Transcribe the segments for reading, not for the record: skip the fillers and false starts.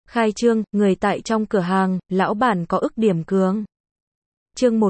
Khai trương, người tại trong cửa hàng, lão bản có ức điểm cường. Chương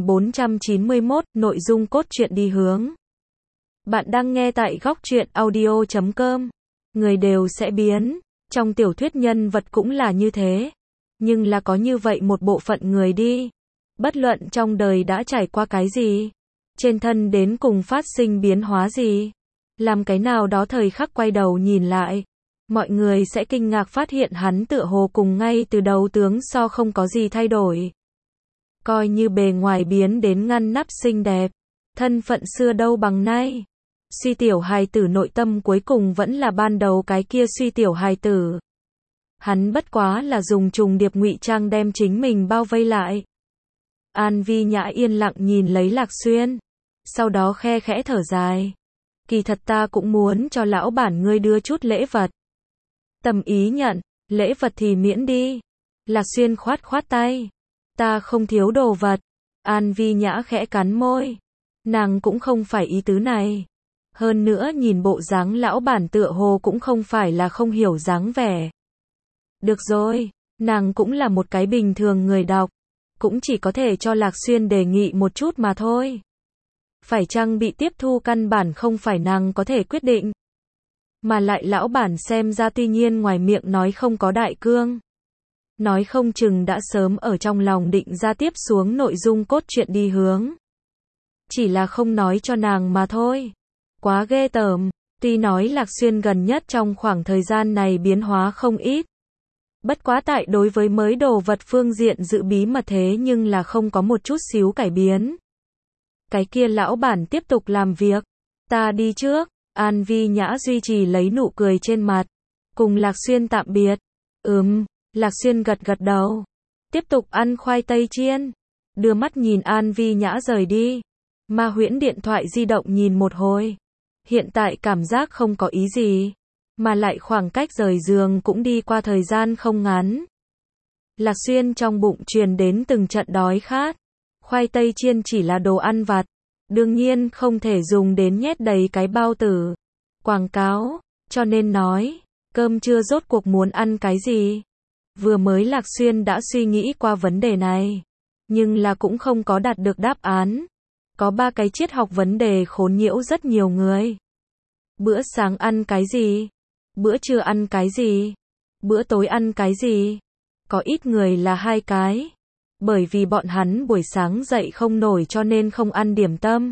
1491, nội dung cốt truyện đi hướng. Bạn đang nghe tại góc truyện audio.com. Người đều sẽ biến. Trong tiểu thuyết nhân vật cũng là như thế. Nhưng là có như vậy một bộ phận người đi. Bất luận trong đời đã trải qua cái gì. Trên thân đến cùng phát sinh biến hóa gì. Làm cái nào đó thời khắc quay đầu nhìn lại. Mọi người sẽ kinh ngạc phát hiện hắn tựa hồ cùng ngay từ đầu tướng so không có gì thay đổi. Coi như bề ngoài biến đến ngăn nắp xinh đẹp. Thân phận xưa đâu bằng nay. Suy tiểu hài tử nội tâm cuối cùng vẫn là ban đầu cái kia suy tiểu hài tử. Hắn bất quá là dùng trùng điệp ngụy trang đem chính mình bao vây lại. An Vi Nhã yên lặng nhìn lấy Lạc Xuyên. Sau đó khe khẽ thở dài. Kỳ thật ta cũng muốn cho lão bản ngươi đưa chút lễ vật. Tâm ý nhận, lễ vật thì miễn đi. Lạc Xuyên khoát khoát tay. Ta không thiếu đồ vật. An Vi Nhã khẽ cắn môi. Nàng cũng không phải ý tứ này. Hơn nữa nhìn bộ dáng lão bản tựa hồ cũng không phải là không hiểu dáng vẻ. Được rồi, nàng cũng là một cái bình thường người đọc. Cũng chỉ có thể cho Lạc Xuyên đề nghị một chút mà thôi. Phải chăng bị tiếp thu căn bản không phải nàng có thể quyết định. Mà lại lão bản xem ra tuy nhiên ngoài miệng nói không có đại cương. Nói không chừng đã sớm ở trong lòng định ra tiếp xuống nội dung cốt truyện đi hướng. Chỉ là không nói cho nàng mà thôi. Quá ghê tởm, tuy nói Lạc Xuyên gần nhất trong khoảng thời gian này biến hóa không ít. Bất quá tại đối với mới đồ vật phương diện giữ bí mật thế nhưng là không có một chút xíu cải biến. Cái kia lão bản tiếp tục làm việc. Ta đi trước. An Vi Nhã duy trì lấy nụ cười trên mặt. Cùng Lạc Xuyên tạm biệt. Lạc Xuyên gật gật đầu. Tiếp tục ăn khoai tây chiên. Đưa mắt nhìn An Vi Nhã rời đi. Ma Huyễn điện thoại di động nhìn một hồi. Hiện tại cảm giác không có ý gì. Mà lại khoảng cách rời giường cũng đi qua thời gian không ngắn. Lạc Xuyên trong bụng truyền đến từng trận đói khát. Khoai tây chiên chỉ là đồ ăn vặt. Đương nhiên không thể dùng đến nhét đầy cái bao tử. Quảng cáo, cho nên nói, cơm trưa rốt cuộc muốn ăn cái gì? Vừa mới Lạc Xuyên đã suy nghĩ qua vấn đề này. Nhưng là cũng không có đạt được đáp án. Có 3 cái triết học vấn đề khốn nhiễu rất nhiều người. Bữa sáng ăn cái gì? Bữa trưa ăn cái gì? Bữa tối ăn cái gì? Có ít người là 2 cái. Bởi vì bọn hắn buổi sáng dậy không nổi cho nên không ăn điểm tâm.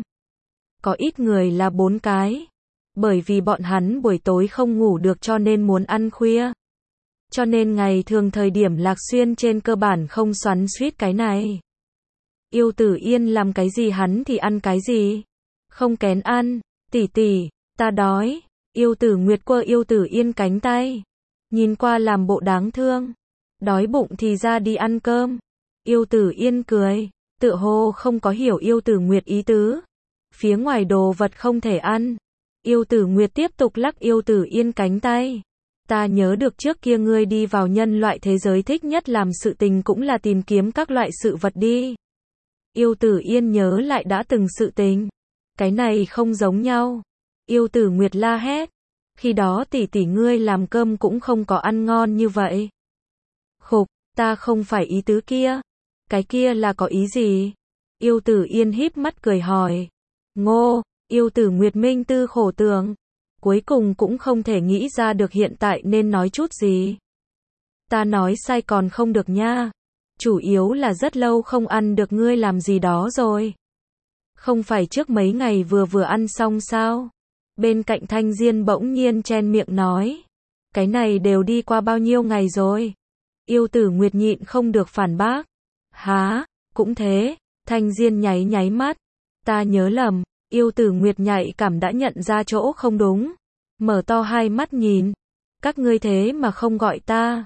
Có ít người là 4 cái. Bởi vì bọn hắn buổi tối không ngủ được cho nên muốn ăn khuya. Cho nên ngày thường thời điểm Lạc Xuyên trên cơ bản không xoắn xuýt cái này. Yêu Tử Yên làm cái gì hắn thì ăn cái gì. Không kén ăn. Tỷ tỷ, ta đói. Yêu Tử Nguyệt quơ Yêu Tử Yên cánh tay. Nhìn qua làm bộ đáng thương. Đói bụng thì ra đi ăn cơm. Yêu Tử Yên cười. Tựa hồ không có hiểu Yêu Tử Nguyệt ý tứ. Phía ngoài đồ vật không thể ăn. Yêu Tử Nguyệt tiếp tục lắc Yêu Tử Yên cánh tay. Ta nhớ được trước kia ngươi đi vào nhân loại thế giới thích nhất làm sự tình cũng là tìm kiếm các loại sự vật đi. Yêu Tử Yên nhớ lại đã từng sự tình. Cái này không giống nhau. Yêu Tử Nguyệt la hét. Khi đó tỷ tỷ ngươi làm cơm cũng không có ăn ngon như vậy. Khục, ta không phải ý tứ kia. Cái kia là có ý gì? Yêu Tử Yên híp mắt cười hỏi. Ngô, Yêu Tử Nguyệt minh tư khổ tưởng. Cuối cùng cũng không thể nghĩ ra được hiện tại nên nói chút gì. Ta nói sai còn không được nha. Chủ yếu là rất lâu không ăn được ngươi làm gì đó rồi. Không phải trước mấy ngày vừa ăn xong sao? Bên cạnh Thanh Diên bỗng nhiên chen miệng nói. Cái này đều đi qua bao nhiêu ngày rồi? Yêu Tử Nguyệt nhịn không được phản bác. Hả, cũng thế. Thanh Diên nháy nháy mắt. Ta nhớ lầm. Yêu Tử Nguyệt nhạy cảm đã nhận ra chỗ không đúng. Mở to hai mắt nhìn. Các ngươi thế mà không gọi ta.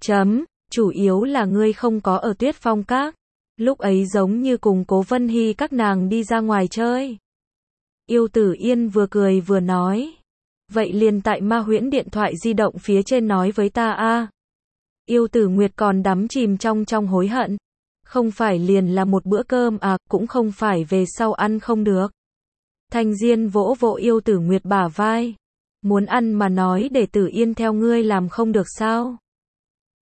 Chủ yếu là ngươi không có ở Tuyết Phong Các. Lúc ấy giống như cùng Cố Vân Hy các nàng đi ra ngoài chơi. Yêu Tử Yên vừa cười vừa nói. Vậy liền tại Ma Huyễn điện thoại di động phía trên nói với ta a. Yêu Tử Nguyệt còn đắm chìm trong hối hận. Không phải liền là một bữa cơm à, cũng không phải về sau ăn không được. Thanh Diên vỗ vỗ Yêu Tử Nguyệt bả vai. Muốn ăn mà nói để Tử Yên theo ngươi làm không được sao?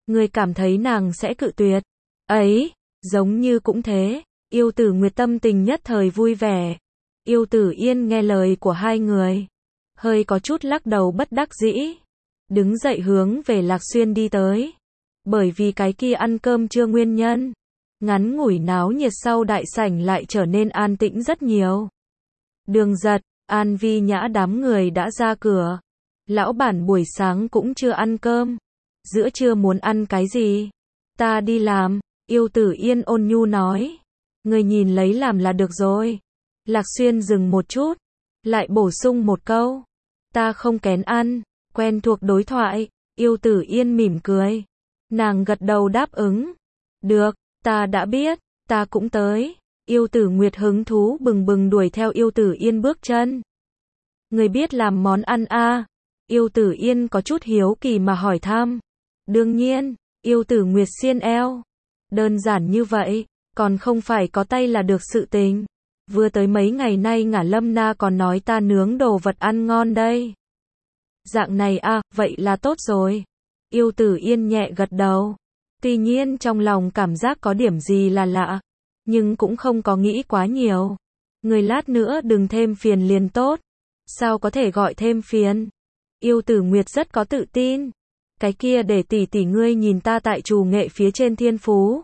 Ngươi cảm thấy nàng sẽ cự tuyệt. Ấy, giống như cũng thế. Yêu Tử Nguyệt tâm tình nhất thời vui vẻ. Yêu Tử Yên nghe lời của hai người, hơi có chút lắc đầu bất đắc dĩ. Đứng dậy hướng về Lạc Xuyên đi tới. Bởi vì cái kia ăn cơm trưa nguyên nhân, ngắn ngủi náo nhiệt sau đại sảnh lại trở nên an tĩnh rất nhiều. Đường Giật, An Vi Nhã đám người đã ra cửa. Lão bản buổi sáng cũng chưa ăn cơm. Giữa trưa muốn ăn cái gì? Ta đi làm, Yêu Tử Yên ôn nhu nói. Người nhìn lấy làm là được rồi. Lạc Xuyên dừng một chút, lại bổ sung một câu. Ta không kén ăn, quen thuộc đối thoại. Yêu Tử Yên mỉm cười. Nàng gật đầu đáp ứng. Được, ta đã biết, ta cũng tới. Yêu Tử Nguyệt hứng thú bừng bừng đuổi theo Yêu Tử Yên bước chân. Người biết làm món ăn à? Yêu Tử Yên có chút hiếu kỳ mà hỏi thăm. Đương nhiên, Yêu Tử Nguyệt xiên eo. Đơn giản như vậy, còn không phải có tay là được sự tình. Vừa tới mấy ngày nay Ngả Lâm Na còn nói ta nướng đồ vật ăn ngon đây. Dạng này à, vậy là tốt rồi. Yêu Tử Yên nhẹ gật đầu. Tuy nhiên trong lòng cảm giác có điểm gì là lạ, nhưng cũng không có nghĩ quá nhiều. Người lát nữa đừng thêm phiền liền tốt. Sao có thể gọi thêm phiền? Yêu Tử Nguyệt rất có tự tin. Cái kia để tỷ tỷ ngươi nhìn ta tại trù nghệ phía trên thiên phú.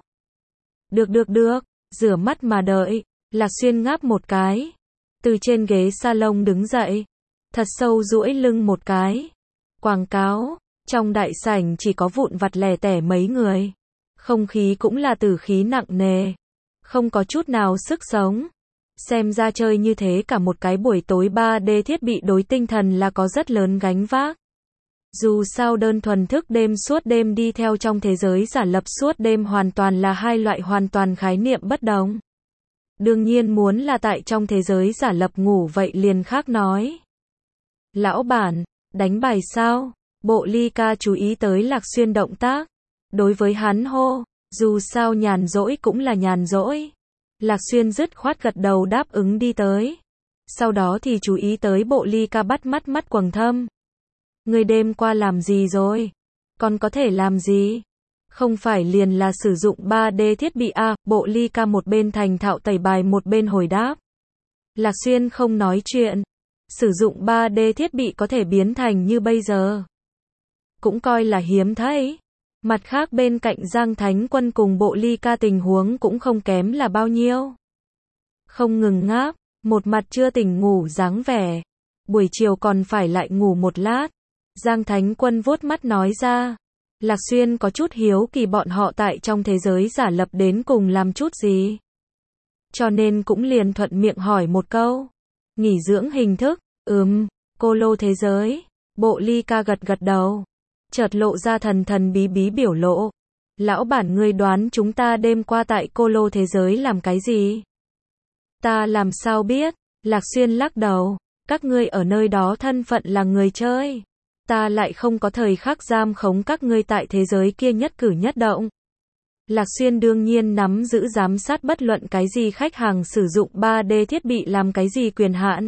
Được, rửa mắt mà đợi. Lạc Xuyên ngáp một cái. Từ trên ghế salon đứng dậy. Thật sâu duỗi lưng một cái. Quảng cáo. Trong đại sảnh chỉ có vụn vặt lẻ tẻ mấy người. Không khí cũng là tử khí nặng nề. Không có chút nào sức sống. Xem ra chơi như thế cả một cái buổi tối 3D thiết bị đối tinh thần là có rất lớn gánh vác. Dù sao đơn thuần thức đêm suốt đêm đi theo trong thế giới giả lập suốt đêm hoàn toàn là hai loại hoàn toàn khái niệm bất đồng. Đương nhiên muốn là tại trong thế giới giả lập ngủ vậy liền khác nói. Lão bản, đánh bài sao? Bộ Ly Ca chú ý tới Lạc Xuyên động tác. Đối với hắn hô, dù sao nhàn rỗi cũng là nhàn rỗi. Lạc Xuyên dứt khoát gật đầu đáp ứng đi tới. Sau đó thì chú ý tới Bộ Ly Ca bắt mắt quầng thâm. Người đêm qua làm gì rồi? Còn có thể làm gì? Không phải liền là sử dụng 3D thiết bị à? Bộ Ly Ca một bên thành thạo tẩy bài một bên hồi đáp. Lạc Xuyên không nói chuyện. Sử dụng 3D thiết bị có thể biến thành như bây giờ, cũng coi là hiếm thấy. Mặt khác bên cạnh Giang Thánh Quân cùng Bộ Ly Ca tình huống cũng không kém là bao nhiêu. Không ngừng ngáp, một mặt chưa tỉnh ngủ dáng vẻ. Buổi chiều còn phải lại ngủ một lát. Giang Thánh Quân vuốt mắt nói ra. Lạc Xuyên có chút hiếu kỳ bọn họ tại trong thế giới giả lập đến cùng làm chút gì. Cho nên cũng liền thuận miệng hỏi một câu. Nghỉ dưỡng hình thức, cô lô thế giới. Bộ Ly Ca gật đầu. Chợt lộ ra thần bí biểu lộ. Lão bản ngươi đoán chúng ta đêm qua tại cô lô thế giới làm cái gì? Ta làm sao biết? Lạc Xuyên lắc đầu. Các ngươi ở nơi đó thân phận là người chơi. Ta lại không có thời khắc giam khống các ngươi tại thế giới kia nhất cử nhất động. Lạc Xuyên đương nhiên nắm giữ giám sát bất luận cái gì khách hàng sử dụng 3D thiết bị làm cái gì quyền hạn.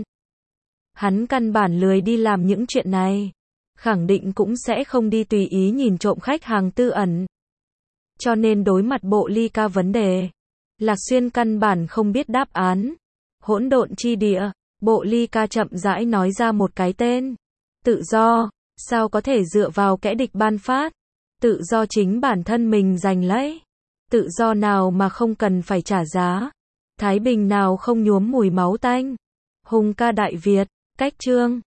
Hắn căn bản lười đi làm những chuyện này. Khẳng định cũng sẽ không đi tùy ý nhìn trộm khách hàng tư ẩn. Cho nên đối mặt Bộ Ly Ca vấn đề, Lạc Xuyên căn bản không biết đáp án. Hỗn độn chi địa, Bộ Ly Ca chậm rãi nói ra một cái tên. Tự do, sao có thể dựa vào kẻ địch ban phát? Tự do chính bản thân mình giành lấy. Tự do nào mà không cần phải trả giá? Thái bình nào không nhuốm mùi máu tanh? Hùng ca Đại Việt, cách chương